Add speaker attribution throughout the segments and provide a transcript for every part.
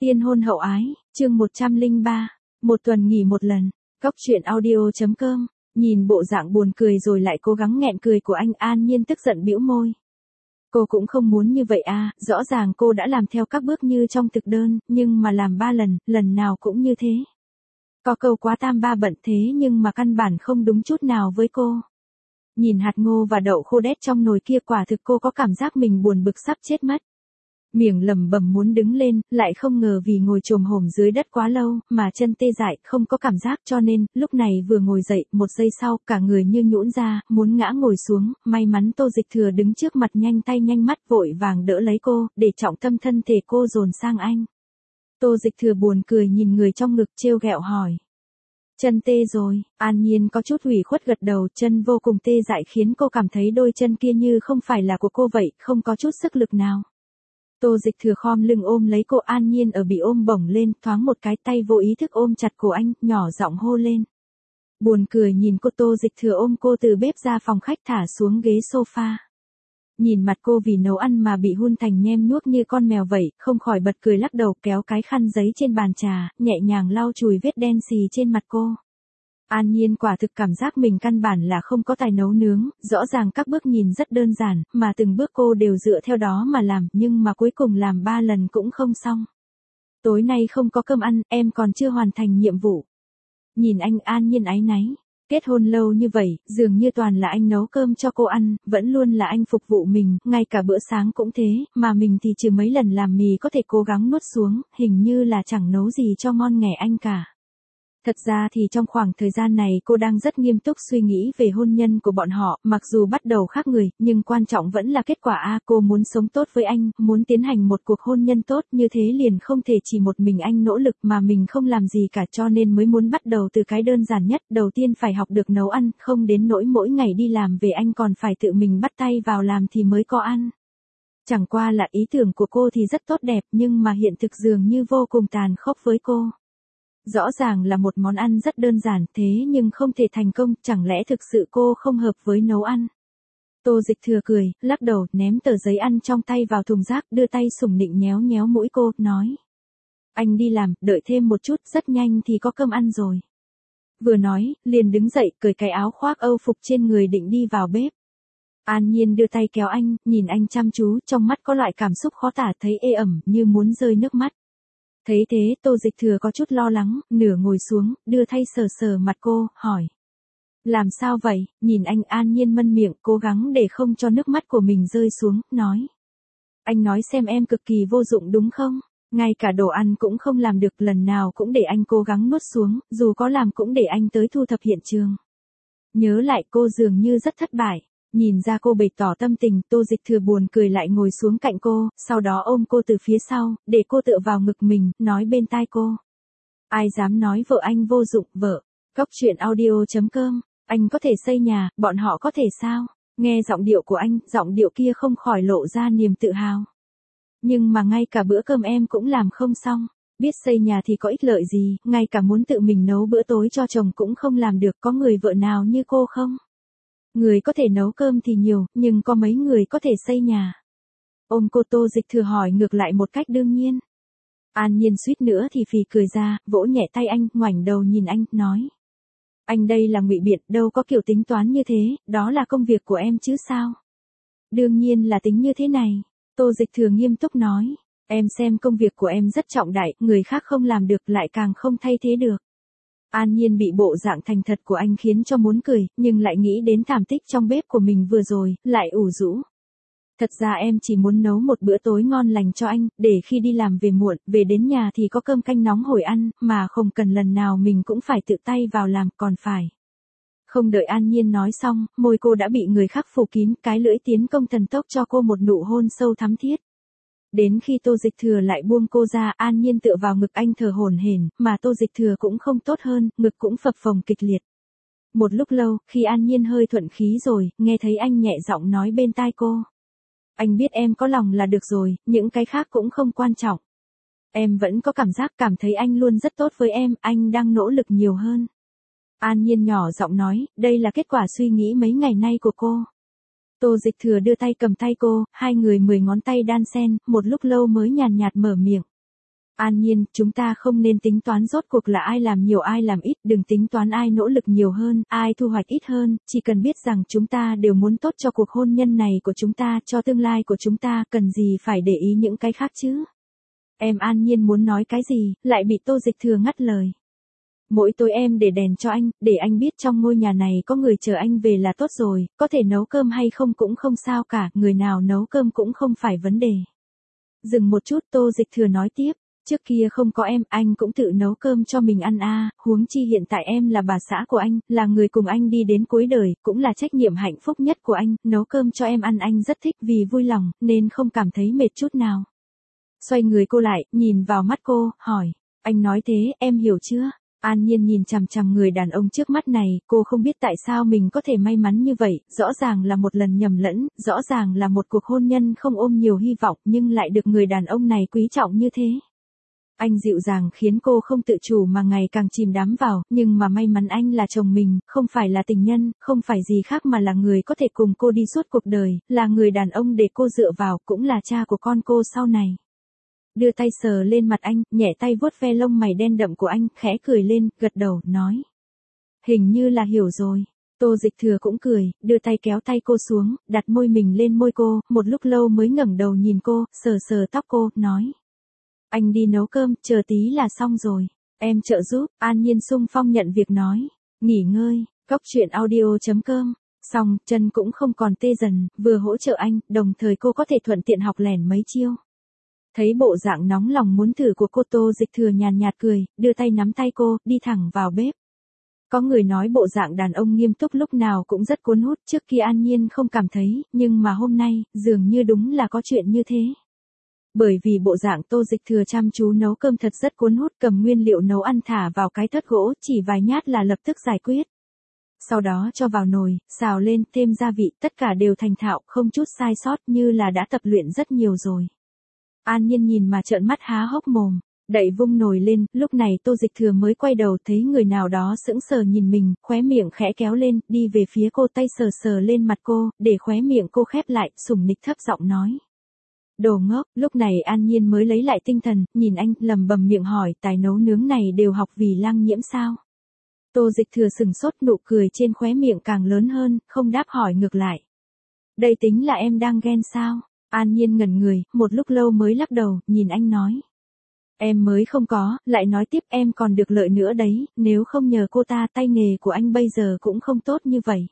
Speaker 1: Tiên hôn hậu ái, chương 103, một tuần nghỉ một lần, Cóc truyện audio.com, nhìn bộ dạng buồn cười rồi lại cố gắng nghẹn cười của anh, An Nhiên tức giận bĩu môi. Cô cũng không muốn như vậy à, rõ ràng cô đã làm theo các bước như trong thực đơn, nhưng mà làm 3 lần, lần nào cũng như thế. Có câu quá tam ba bận thế nhưng mà căn bản không đúng chút nào với cô. Nhìn hạt ngô và đậu khô đét trong nồi kia, quả thực cô có cảm giác mình buồn bực sắp chết mất. Miệng lẩm bẩm muốn đứng lên, lại không ngờ vì ngồi chồm hổm dưới đất quá lâu, mà chân tê dại, không có cảm giác, cho nên, lúc này vừa ngồi dậy, một giây sau, cả người như nhũn ra, muốn ngã ngồi xuống, may mắn Tô Dịch Thừa đứng trước mặt nhanh tay nhanh mắt vội vàng đỡ lấy cô, để trọng tâm thân thể cô dồn sang anh. Tô Dịch Thừa buồn cười nhìn người trong ngực trêu ghẹo hỏi. Chân tê rồi, An Nhiên có chút ủy khuất gật đầu, chân vô cùng tê dại khiến cô cảm thấy đôi chân kia như không phải là của cô vậy, không có chút sức lực nào. Tô Dịch Thừa khom lưng ôm lấy cô, An Nhiên ở bị ôm bổng lên, thoáng một cái tay vô ý thức ôm chặt cổ anh, nhỏ giọng hô lên. Buồn cười nhìn cô, Tô Dịch Thừa ôm cô từ bếp ra phòng khách thả xuống ghế sofa. Nhìn mặt cô vì nấu ăn mà bị hun thành nhem nhuốc như con mèo vậy, không khỏi bật cười lắc đầu, kéo cái khăn giấy trên bàn trà, nhẹ nhàng lau chùi vết đen xì trên mặt cô. An Nhiên quả thực cảm giác mình căn bản là không có tài nấu nướng, rõ ràng các bước nhìn rất đơn giản, mà từng bước cô đều dựa theo đó mà làm, nhưng mà cuối cùng làm 3 lần cũng không xong. Tối nay không có cơm ăn, em còn chưa hoàn thành nhiệm vụ. Nhìn anh, An Nhiên áy náy. Kết hôn lâu như vậy, dường như toàn là anh nấu cơm cho cô ăn, vẫn luôn là anh phục vụ mình, ngay cả bữa sáng cũng thế, mà mình thì trừ mấy lần làm mì có thể cố gắng nuốt xuống, hình như là chẳng nấu gì cho ngon nghẻ anh cả. Thật ra thì trong khoảng thời gian này cô đang rất nghiêm túc suy nghĩ về hôn nhân của bọn họ, mặc dù bắt đầu khác người, nhưng quan trọng vẫn là kết quả a. Cô muốn sống tốt với anh, muốn tiến hành một cuộc hôn nhân tốt, như thế liền không thể chỉ một mình anh nỗ lực mà mình không làm gì cả, cho nên mới muốn bắt đầu từ cái đơn giản nhất, đầu tiên phải học được nấu ăn, không đến nỗi mỗi ngày đi làm về anh còn phải tự mình bắt tay vào làm thì mới có ăn. Chẳng qua là ý tưởng của cô thì rất tốt đẹp, nhưng mà hiện thực dường như vô cùng tàn khốc với cô. Rõ ràng là một món ăn rất đơn giản thế nhưng không thể thành công, chẳng lẽ thực sự cô không hợp với nấu ăn? Tô Dịch Thừa cười, lắc đầu, ném tờ giấy ăn trong tay vào thùng rác, đưa tay sủng nịnh nhéo nhéo mũi cô, nói. Anh đi làm, đợi thêm một chút, rất nhanh thì có cơm ăn rồi. Vừa nói, liền đứng dậy, cởi cái áo khoác Âu phục trên người định đi vào bếp. An Nhiên đưa tay kéo anh, nhìn anh chăm chú, trong mắt có loại cảm xúc khó tả, thấy ê ẩm, như muốn rơi nước mắt. Thấy thế, Tô Dịch Thừa có chút lo lắng, nửa ngồi xuống, đưa tay sờ sờ mặt cô, hỏi. Làm sao vậy? Nhìn anh, An Nhiên mân miệng, cố gắng để không cho nước mắt của mình rơi xuống, nói. Anh nói xem em cực kỳ vô dụng đúng không? Ngay cả đồ ăn cũng không làm được, lần nào cũng để anh cố gắng nuốt xuống, dù có làm cũng để anh tới thu thập hiện trường. Nhớ lại cô dường như rất thất bại. Nhìn ra cô bày tỏ tâm tình, Tô Dịch Thừa buồn cười lại ngồi xuống cạnh cô, sau đó ôm cô từ phía sau, để cô tựa vào ngực mình, nói bên tai cô. Ai dám nói vợ anh vô dụng, vợ. Cóc truyện audio.com, anh có thể xây nhà, bọn họ có thể sao? Nghe giọng điệu của anh, giọng điệu kia không khỏi lộ ra niềm tự hào. Nhưng mà ngay cả bữa cơm em cũng làm không xong. Biết xây nhà thì có ích lợi gì, ngay cả muốn tự mình nấu bữa tối cho chồng cũng không làm được, có người vợ nào như cô không? Người có thể nấu cơm thì nhiều, nhưng có mấy người có thể xây nhà. Ôm cô, Tô Dịch Thừa hỏi ngược lại một cách đương nhiên. An Nhiên suýt nữa thì phì cười ra, vỗ nhẹ tay anh, ngoảnh đầu nhìn anh, nói. Anh đây là ngụy biện, đâu có kiểu tính toán như thế, đó là công việc của em chứ sao? Đương nhiên là tính như thế này. Tô Dịch Thừa nghiêm túc nói. Em xem công việc của em rất trọng đại, người khác không làm được lại càng không thay thế được. An Nhiên bị bộ dạng thành thật của anh khiến cho muốn cười, nhưng lại nghĩ đến thảm tích trong bếp của mình vừa rồi, lại ủ rũ. Thật ra em chỉ muốn nấu một bữa tối ngon lành cho anh, để khi đi làm về muộn, về đến nhà thì có cơm canh nóng hổi ăn, mà không cần lần nào mình cũng phải tự tay vào làm, còn phải. Không đợi An Nhiên nói xong, môi cô đã bị người khác phủ kín, cái lưỡi tiến công thần tốc cho cô một nụ hôn sâu thắm thiết. Đến khi Tô Dịch Thừa lại buông cô ra, An Nhiên tựa vào ngực anh thở hổn hển, mà Tô Dịch Thừa cũng không tốt hơn, ngực cũng phập phồng kịch liệt. Một lúc lâu, khi An Nhiên hơi thuận khí rồi, nghe thấy anh nhẹ giọng nói bên tai cô. Anh biết em có lòng là được rồi, những cái khác cũng không quan trọng. Em vẫn có cảm thấy anh luôn rất tốt với em, anh đang nỗ lực nhiều hơn. An Nhiên nhỏ giọng nói, đây là kết quả suy nghĩ mấy ngày nay của cô. Tô Dịch Thừa đưa tay cầm tay cô, hai người 10 ngón tay đan xen, một lúc lâu mới nhàn nhạt mở miệng. An Nhiên, chúng ta không nên tính toán rốt cuộc là ai làm nhiều ai làm ít, đừng tính toán ai nỗ lực nhiều hơn, ai thu hoạch ít hơn, chỉ cần biết rằng chúng ta đều muốn tốt cho cuộc hôn nhân này của chúng ta, cho tương lai của chúng ta, cần gì phải để ý những cái khác chứ. Em An Nhiên muốn nói cái gì, lại bị Tô Dịch Thừa ngắt lời. Mỗi tối em để đèn cho anh, để anh biết trong ngôi nhà này có người chờ anh về là tốt rồi, có thể nấu cơm hay không cũng không sao cả, người nào nấu cơm cũng không phải vấn đề. Dừng một chút Tô Dịch Thừa nói tiếp, trước kia không có em, anh cũng tự nấu cơm cho mình ăn à, huống chi hiện tại em là bà xã của anh, là người cùng anh đi đến cuối đời, cũng là trách nhiệm hạnh phúc nhất của anh, nấu cơm cho em ăn anh rất thích vì vui lòng, nên không cảm thấy mệt chút nào. Xoay người cô lại, nhìn vào mắt cô, hỏi, anh nói thế, em hiểu chưa? An Nhiên nhìn chằm chằm người đàn ông trước mắt này, cô không biết tại sao mình có thể may mắn như vậy, rõ ràng là một lần nhầm lẫn, rõ ràng là một cuộc hôn nhân không ôm nhiều hy vọng nhưng lại được người đàn ông này quý trọng như thế. Anh dịu dàng khiến cô không tự chủ mà ngày càng chìm đắm vào, nhưng mà may mắn anh là chồng mình, không phải là tình nhân, không phải gì khác mà là người có thể cùng cô đi suốt cuộc đời, là người đàn ông để cô dựa vào, cũng là cha của con cô sau này. Đưa tay sờ lên mặt anh, nhẹ tay vuốt ve lông mày đen đậm của anh, khẽ cười lên, gật đầu, nói. Hình như là hiểu rồi. Tô Dịch Thừa cũng cười, đưa tay kéo tay cô xuống, đặt môi mình lên môi cô, một lúc lâu mới ngẩng đầu nhìn cô, sờ sờ tóc cô, nói. Anh đi nấu cơm, chờ tí là xong rồi. Em trợ giúp, An Nhiên xung phong nhận việc nói. Nghỉ ngơi, Cóc Truyện Audio.com. Xong, chân cũng không còn tê dần, vừa hỗ trợ anh, đồng thời cô có thể thuận tiện học lẻn mấy chiêu. Thấy bộ dạng nóng lòng muốn thử của cô, Tô Dịch Thừa nhàn nhạt cười, đưa tay nắm tay cô, đi thẳng vào bếp. Có người nói bộ dạng đàn ông nghiêm túc lúc nào cũng rất cuốn hút, trước kia An Nhiên không cảm thấy, nhưng mà hôm nay, dường như đúng là có chuyện như thế. Bởi vì bộ dạng Tô Dịch Thừa chăm chú nấu cơm thật rất cuốn hút, cầm nguyên liệu nấu ăn thả vào cái thớt gỗ, chỉ vài nhát là lập tức giải quyết. Sau đó cho vào nồi, xào lên, thêm gia vị, tất cả đều thành thạo, không chút sai sót, như là đã tập luyện rất nhiều rồi. An Nhiên nhìn mà trợn mắt há hốc mồm, đậy vung nồi lên, lúc này Tô Dịch Thừa mới quay đầu thấy người nào đó sững sờ nhìn mình, khóe miệng khẽ kéo lên, đi về phía cô, tay sờ sờ lên mặt cô, để khóe miệng cô khép lại, sủng nịch thấp giọng nói. Đồ ngốc, lúc này An Nhiên mới lấy lại tinh thần, nhìn anh, lầm bầm miệng hỏi, tài nấu nướng này đều học vì Lăng Nhiễm sao? Tô Dịch Thừa sừng sốt, nụ cười trên khóe miệng càng lớn hơn, không đáp hỏi ngược lại. Đây tính là em đang ghen sao? An Nhiên ngẩn người, một lúc lâu mới lắc đầu, nhìn anh nói. Em mới không có, lại nói tiếp em còn được lợi nữa đấy, nếu không nhờ cô ta tay nghề của anh bây giờ cũng không tốt như vậy.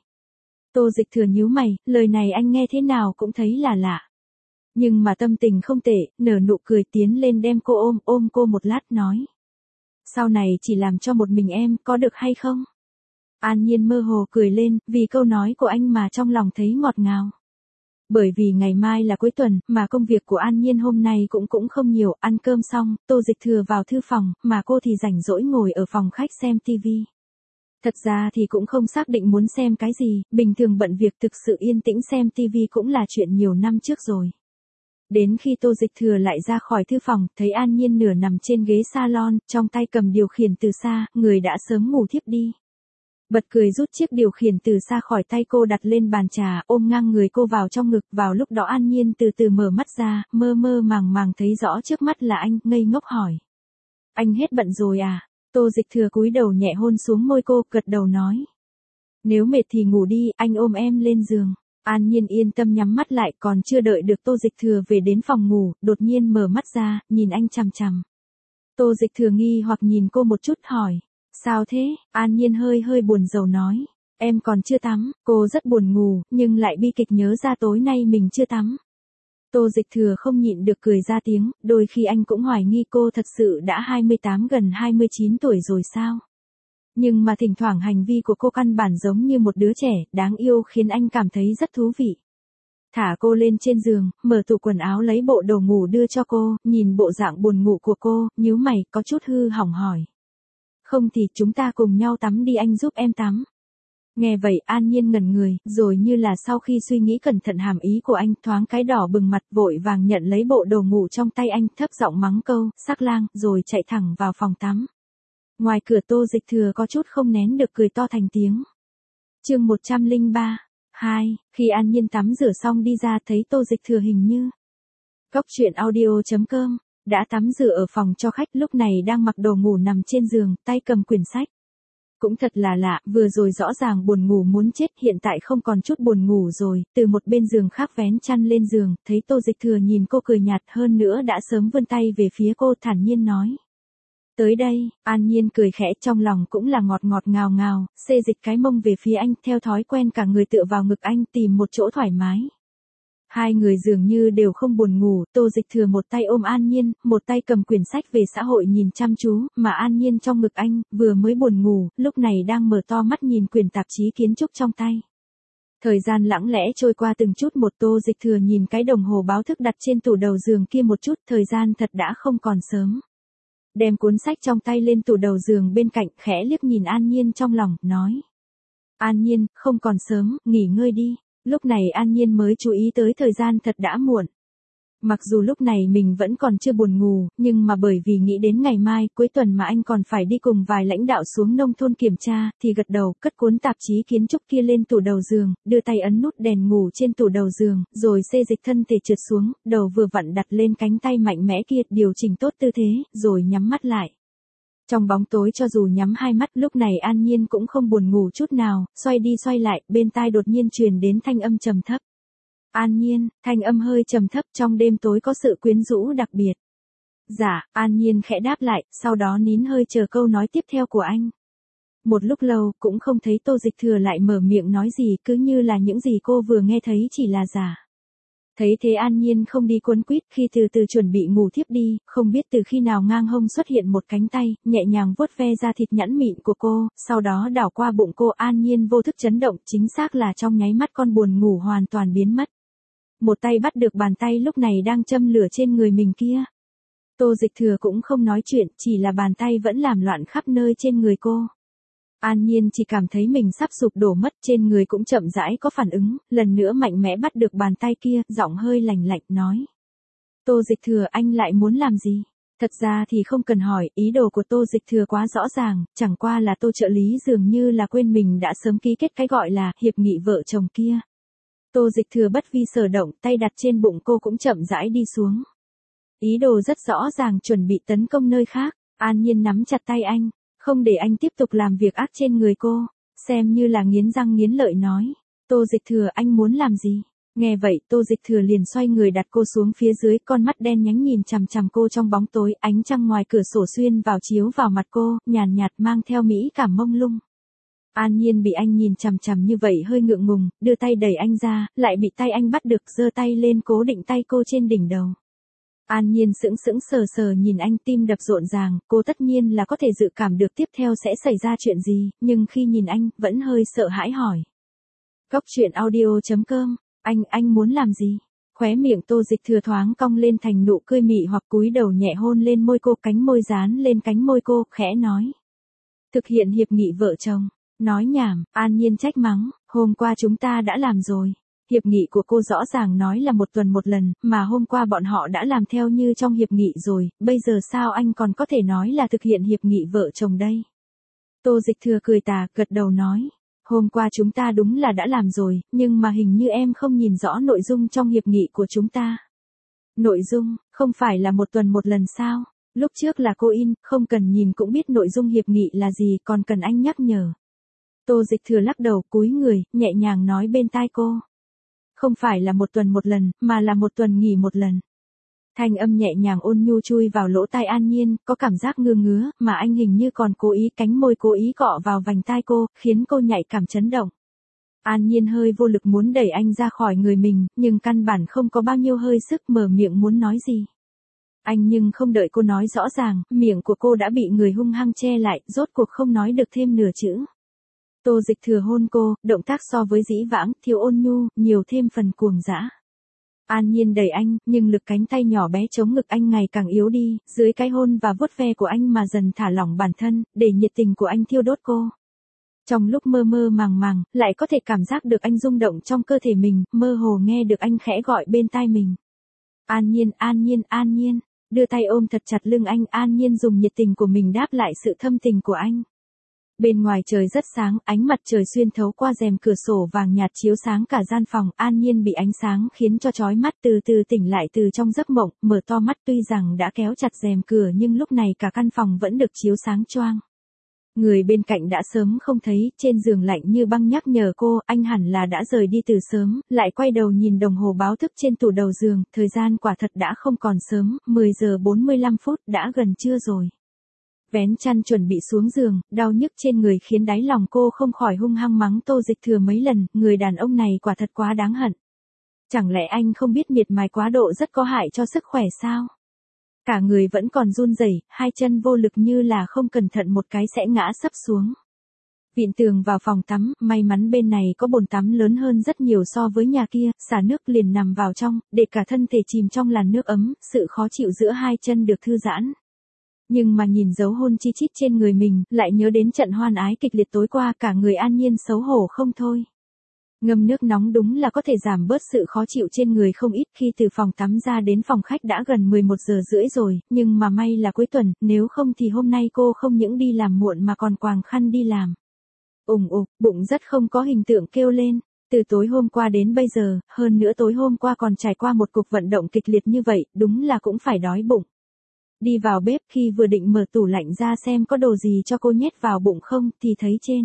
Speaker 1: Tô Dịch Thừa nhíu mày, lời này anh nghe thế nào cũng thấy là lạ. Nhưng mà tâm tình không tệ, nở nụ cười tiến lên đem cô ôm cô một lát nói. Sau này chỉ làm cho một mình em, có được hay không? An Nhiên mơ hồ cười lên, vì câu nói của anh mà trong lòng thấy ngọt ngào. Bởi vì ngày mai là cuối tuần, mà công việc của An Nhiên hôm nay cũng không nhiều, ăn cơm xong, Tô Dịch Thừa vào thư phòng, mà cô thì rảnh rỗi ngồi ở phòng khách xem tivi. Thật ra thì cũng không xác định muốn xem cái gì, bình thường bận việc thực sự yên tĩnh xem tivi cũng là chuyện nhiều năm trước rồi. Đến khi Tô Dịch Thừa lại ra khỏi thư phòng, thấy An Nhiên nửa nằm trên ghế salon, trong tay cầm điều khiển từ xa, người đã sớm ngủ thiếp đi. Bật cười rút chiếc điều khiển từ xa khỏi tay cô đặt lên bàn trà, ôm ngang người cô vào trong ngực, vào lúc đó An Nhiên từ từ mở mắt ra, mơ mơ màng màng thấy rõ trước mắt là anh, ngây ngốc hỏi. Anh hết bận rồi à? Tô Dịch Thừa cúi đầu nhẹ hôn xuống môi cô, gật đầu nói. Nếu mệt thì ngủ đi, anh ôm em lên giường. An Nhiên yên tâm nhắm mắt lại, còn chưa đợi được Tô Dịch Thừa về đến phòng ngủ, đột nhiên mở mắt ra, nhìn anh chằm chằm. Tô Dịch Thừa nghi hoặc nhìn cô một chút hỏi. Sao thế? An Nhiên hơi buồn rầu nói. Em còn chưa tắm, cô rất buồn ngủ, nhưng lại bi kịch nhớ ra tối nay mình chưa tắm. Tô Dịch Thừa không nhịn được cười ra tiếng, đôi khi anh cũng hoài nghi cô thật sự đã 28 gần 29 tuổi rồi sao? Nhưng mà thỉnh thoảng hành vi của cô căn bản giống như một đứa trẻ, đáng yêu khiến anh cảm thấy rất thú vị. Thả cô lên trên giường, mở tủ quần áo lấy bộ đồ ngủ đưa cho cô, nhìn bộ dạng buồn ngủ của cô, nhíu mày, có chút hư hỏng hỏi. Không thì chúng ta cùng nhau tắm đi, anh giúp em tắm. Nghe vậy An Nhiên ngẩn người, rồi như là sau khi suy nghĩ cẩn thận hàm ý của anh, thoáng cái đỏ bừng mặt, vội vàng nhận lấy bộ đồ ngủ trong tay anh, thấp giọng mắng câu, sắc lang, rồi chạy thẳng vào phòng tắm. Ngoài cửa Tô Dịch Thừa có chút không nén được cười to thành tiếng. Chương 103. 2. Khi An Nhiên tắm rửa xong đi ra thấy Tô Dịch Thừa hình như. Cóc Truyện Audio.com đã tắm rửa ở phòng cho khách, lúc này đang mặc đồ ngủ nằm trên giường, tay cầm quyển sách. Cũng thật là lạ, vừa rồi rõ ràng buồn ngủ muốn chết, hiện tại không còn chút buồn ngủ rồi, từ một bên giường khác vén chăn lên giường, thấy Tô Dịch Thừa nhìn cô cười nhạt, hơn nữa đã sớm vươn tay về phía cô, thản nhiên nói. Tới đây, An Nhiên cười khẽ, trong lòng cũng là ngọt ngọt ngào ngào, xê dịch cái mông về phía anh, theo thói quen cả người tựa vào ngực anh, tìm một chỗ thoải mái. Hai người dường như đều không buồn ngủ, Tô Dịch Thừa một tay ôm An Nhiên, một tay cầm quyển sách về xã hội nhìn chăm chú, mà An Nhiên trong ngực anh, vừa mới buồn ngủ, lúc này đang mở to mắt nhìn quyển tạp chí kiến trúc trong tay. Thời gian lặng lẽ trôi qua từng chút một, Tô Dịch Thừa nhìn cái đồng hồ báo thức đặt trên tủ đầu giường kia một chút, thời gian thật đã không còn sớm. Đem cuốn sách trong tay lên tủ đầu giường bên cạnh, khẽ liếc nhìn An Nhiên trong lòng, nói. An Nhiên, không còn sớm, nghỉ ngơi đi. Lúc này An Nhiên mới chú ý tới thời gian thật đã muộn. Mặc dù lúc này mình vẫn còn chưa buồn ngủ, nhưng mà bởi vì nghĩ đến ngày mai, cuối tuần mà anh còn phải đi cùng vài lãnh đạo xuống nông thôn kiểm tra, thì gật đầu, cất cuốn tạp chí kiến trúc kia lên tủ đầu giường, đưa tay ấn nút đèn ngủ trên tủ đầu giường, rồi xê dịch thân thể trượt xuống, đầu vừa vặn đặt lên cánh tay mạnh mẽ kia, điều chỉnh tốt tư thế, rồi nhắm mắt lại. Trong bóng tối cho dù nhắm hai mắt, lúc này An Nhiên cũng không buồn ngủ chút nào, xoay đi xoay lại, bên tai đột nhiên truyền đến thanh âm trầm thấp. An Nhiên, thanh âm hơi trầm thấp, trong đêm tối có sự quyến rũ đặc biệt. Dạ, An Nhiên khẽ đáp lại, sau đó nín hơi chờ câu nói tiếp theo của anh. Một lúc lâu, cũng không thấy Tô Dịch Thừa lại mở miệng nói gì, cứ như là những gì cô vừa nghe thấy chỉ là giả. Thấy thế An Nhiên không đi cuốn quýt, khi từ từ chuẩn bị ngủ thiếp đi, không biết từ khi nào ngang hông xuất hiện một cánh tay, nhẹ nhàng vuốt ve da thịt nhẵn mịn của cô, sau đó đảo qua bụng cô. An Nhiên vô thức chấn động, chính xác là trong nháy mắt con buồn ngủ hoàn toàn biến mất. Một tay bắt được bàn tay lúc này đang châm lửa trên người mình kia. Tô Dịch Thừa cũng không nói chuyện, chỉ là bàn tay vẫn làm loạn khắp nơi trên người cô. An Nhiên chỉ cảm thấy mình sắp sụp đổ mất, trên người cũng chậm rãi có phản ứng, lần nữa mạnh mẽ bắt được bàn tay kia, giọng hơi lạnh lạnh nói. Tô Dịch Thừa, anh lại muốn làm gì? Thật ra thì không cần hỏi, ý đồ của Tô Dịch Thừa quá rõ ràng, chẳng qua là Tô trợ lý dường như là quên mình đã sớm ký kết cái gọi là hiệp nghị vợ chồng kia. Tô Dịch Thừa bất vi sở động, tay đặt trên bụng cô cũng chậm rãi đi xuống. Ý đồ rất rõ ràng, chuẩn bị tấn công nơi khác. An Nhiên nắm chặt tay anh, không để anh tiếp tục làm việc ác trên người cô, xem như là nghiến răng nghiến lợi nói. Tô Dịch Thừa, anh muốn làm gì? Nghe vậy, Tô Dịch Thừa liền xoay người đặt cô xuống phía dưới, con mắt đen nhánh nhìn chằm chằm cô trong bóng tối, ánh trăng ngoài cửa sổ xuyên vào chiếu vào mặt cô, nhàn nhạt mang theo mỹ cảm mông lung. An Nhiên bị anh nhìn chằm chằm như vậy hơi ngượng ngùng, đưa tay đẩy anh ra, lại bị tay anh bắt được, giơ tay lên cố định tay cô trên đỉnh đầu. An Nhiên sững sững sờ sờ nhìn anh, tim đập rộn ràng, cô tất nhiên là có thể dự cảm được tiếp theo sẽ xảy ra chuyện gì, nhưng khi nhìn anh, vẫn hơi sợ hãi hỏi. Góc truyện audio.com, anh muốn làm gì? Khóe miệng Tô Dịch Thừa thoáng cong lên thành nụ cười mị hoặc cúi đầu nhẹ hôn lên môi cô, cánh môi dán lên cánh môi cô, khẽ nói. Thực hiện hiệp nghị vợ chồng. Nói nhảm, An Nhiên trách mắng, hôm qua chúng ta đã làm rồi. Hiệp nghị của cô rõ ràng nói là một tuần một lần, mà hôm qua bọn họ đã làm theo như trong hiệp nghị rồi, bây giờ sao anh còn có thể nói là thực hiện hiệp nghị vợ chồng đây? Tô Dịch Thừa cười tà, gật đầu nói. Hôm qua chúng ta đúng là đã làm rồi, nhưng mà hình như em không nhìn rõ nội dung trong hiệp nghị của chúng ta. Nội dung, không phải là một tuần một lần sao? Lúc trước là cô in, không cần nhìn cũng biết nội dung hiệp nghị là gì, còn cần anh nhắc nhở. Tô Dịch Thừa lắc đầu, cúi người, nhẹ nhàng nói bên tai cô. Không phải là một tuần một lần, mà là một tuần nghỉ một lần. Thanh âm nhẹ nhàng ôn nhu chui vào lỗ tai An Nhiên, có cảm giác ngứa ngứa, mà anh hình như còn cố ý, cánh môi cố ý cọ vào vành tai cô, khiến cô nhạy cảm chấn động. An Nhiên hơi vô lực muốn đẩy anh ra khỏi người mình, nhưng căn bản không có bao nhiêu hơi sức, mở miệng muốn nói gì. Anh nhưng không đợi cô nói rõ ràng, miệng của cô đã bị người hung hăng che lại, rốt cuộc không nói được thêm nửa chữ. Tô Dịch Thừa hôn cô, động tác so với dĩ vãng, thiếu ôn nhu, nhiều thêm phần cuồng dã. An Nhiên đẩy anh, nhưng lực cánh tay nhỏ bé chống ngực anh ngày càng yếu đi, dưới cái hôn và vuốt ve của anh mà dần thả lỏng bản thân, để nhiệt tình của anh thiêu đốt cô. Trong lúc mơ mơ màng màng, lại có thể cảm giác được anh rung động trong cơ thể mình, mơ hồ nghe được anh khẽ gọi bên tai mình. An Nhiên, An Nhiên, An Nhiên, đưa tay ôm thật chặt lưng anh, An Nhiên dùng nhiệt tình của mình đáp lại sự thâm tình của anh. Bên ngoài trời rất sáng, ánh mặt trời xuyên thấu qua rèm cửa sổ vàng nhạt chiếu sáng cả gian phòng, An Nhiên bị ánh sáng khiến cho chói mắt, từ từ tỉnh lại từ trong giấc mộng, mở to mắt, tuy rằng đã kéo chặt rèm cửa nhưng lúc này cả căn phòng vẫn được chiếu sáng choang. Người bên cạnh đã sớm không thấy, trên giường lạnh như băng nhắc nhở cô, anh hẳn là đã rời đi từ sớm, lại quay đầu nhìn đồng hồ báo thức trên tủ đầu giường, thời gian quả thật đã không còn sớm, 10 giờ 45 phút, đã gần trưa rồi. Vén chăn chuẩn bị xuống giường, đau nhức trên người khiến đáy lòng cô không khỏi hung hăng mắng Tô Dịch Thừa mấy lần, người đàn ông này quả thật quá đáng hận. Chẳng lẽ anh không biết miệt mài quá độ rất có hại cho sức khỏe sao? Cả người vẫn còn run rẩy, hai chân vô lực như là không cẩn thận một cái sẽ ngã sấp xuống. Vịn tường vào phòng tắm, may mắn bên này có bồn tắm lớn hơn rất nhiều so với nhà kia, xả nước liền nằm vào trong, để cả thân thể chìm trong làn nước ấm, sự khó chịu giữa hai chân được thư giãn. Nhưng mà nhìn dấu hôn chi chít trên người mình, lại nhớ đến trận hoan ái kịch liệt tối qua, cả người An Nhiên xấu hổ không thôi. Ngâm nước nóng đúng là có thể giảm bớt sự khó chịu trên người không ít, khi từ phòng tắm ra đến phòng khách đã gần 11 giờ rưỡi rồi, nhưng mà may là cuối tuần, nếu không thì hôm nay cô không những đi làm muộn mà còn quàng khăn đi làm. Bụng rất không có hình tượng kêu lên. Từ tối hôm qua đến bây giờ, hơn nữa tối hôm qua còn trải qua một cuộc vận động kịch liệt như vậy, đúng là cũng phải đói bụng. Đi vào bếp, khi vừa định mở tủ lạnh ra xem có đồ gì cho cô nhét vào bụng không, thì thấy trên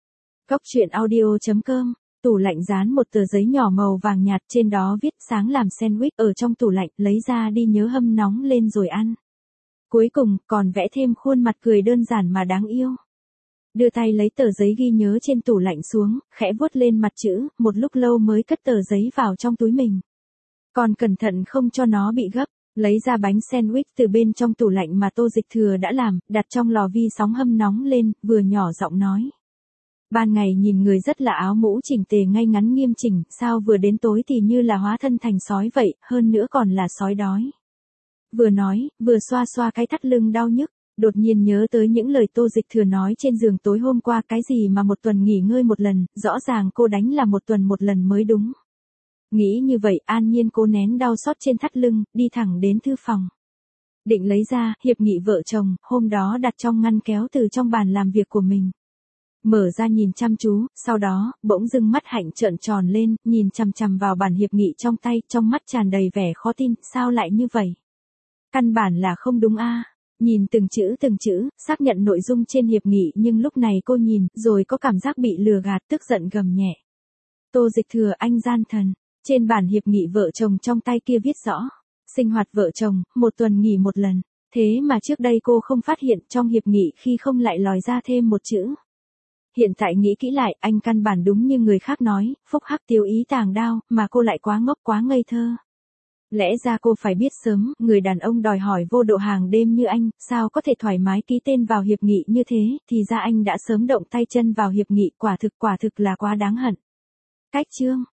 Speaker 1: goctruyện.audio.com, tủ lạnh dán một tờ giấy nhỏ màu vàng nhạt, trên đó viết sáng làm sandwich, ở trong tủ lạnh, lấy ra đi nhớ hâm nóng lên rồi ăn. Cuối cùng, còn vẽ thêm khuôn mặt cười đơn giản mà đáng yêu. Đưa tay lấy tờ giấy ghi nhớ trên tủ lạnh xuống, khẽ vuốt lên mặt chữ, một lúc lâu mới cất tờ giấy vào trong túi mình. Còn cẩn thận không cho nó bị gấp. Lấy ra bánh sandwich từ bên trong tủ lạnh mà Tô Dịch Thừa đã làm, đặt trong lò vi sóng hâm nóng lên, vừa nhỏ giọng nói. Ban ngày nhìn người rất là áo mũ chỉnh tề ngay ngắn nghiêm chỉnh, sao vừa đến tối thì như là hóa thân thành sói vậy, hơn nữa còn là sói đói. Vừa nói, vừa xoa xoa cái thắt lưng đau nhức, đột nhiên nhớ tới những lời Tô Dịch Thừa nói trên giường tối hôm qua, cái gì mà một tuần nghỉ ngơi một lần, rõ ràng cô đánh là một tuần một lần mới đúng. Nghĩ như vậy, An Nhiên cố nén đau xót trên thắt lưng, đi thẳng đến thư phòng. Định lấy ra, hiệp nghị vợ chồng, hôm đó đặt trong ngăn kéo từ trong bàn làm việc của mình. Mở ra nhìn chăm chú, sau đó, bỗng dưng mắt Hạnh trợn tròn lên, nhìn chằm chằm vào bản hiệp nghị trong tay, trong mắt tràn đầy vẻ khó tin, sao lại như vậy? Căn bản là không đúng a. Nhìn từng chữ, xác nhận nội dung trên hiệp nghị, nhưng lúc này cô nhìn, rồi có cảm giác bị lừa gạt, tức giận gầm nhẹ. Tô Dịch Thừa, anh gian thần. Trên bản hiệp nghị vợ chồng trong tay kia viết rõ, sinh hoạt vợ chồng, một tuần nghỉ một lần. Thế mà trước đây cô không phát hiện, trong hiệp nghị khi không lại lòi ra thêm một chữ. Hiện tại nghĩ kỹ lại, anh căn bản đúng như người khác nói, phúc hắc tiêu ý tàng đao, mà cô lại quá ngốc quá ngây thơ. Lẽ ra cô phải biết sớm, người đàn ông đòi hỏi vô độ hàng đêm như anh, sao có thể thoải mái ký tên vào hiệp nghị như thế, thì ra anh đã sớm động tay chân vào hiệp nghị, quả thực là quá đáng hận. Cách chương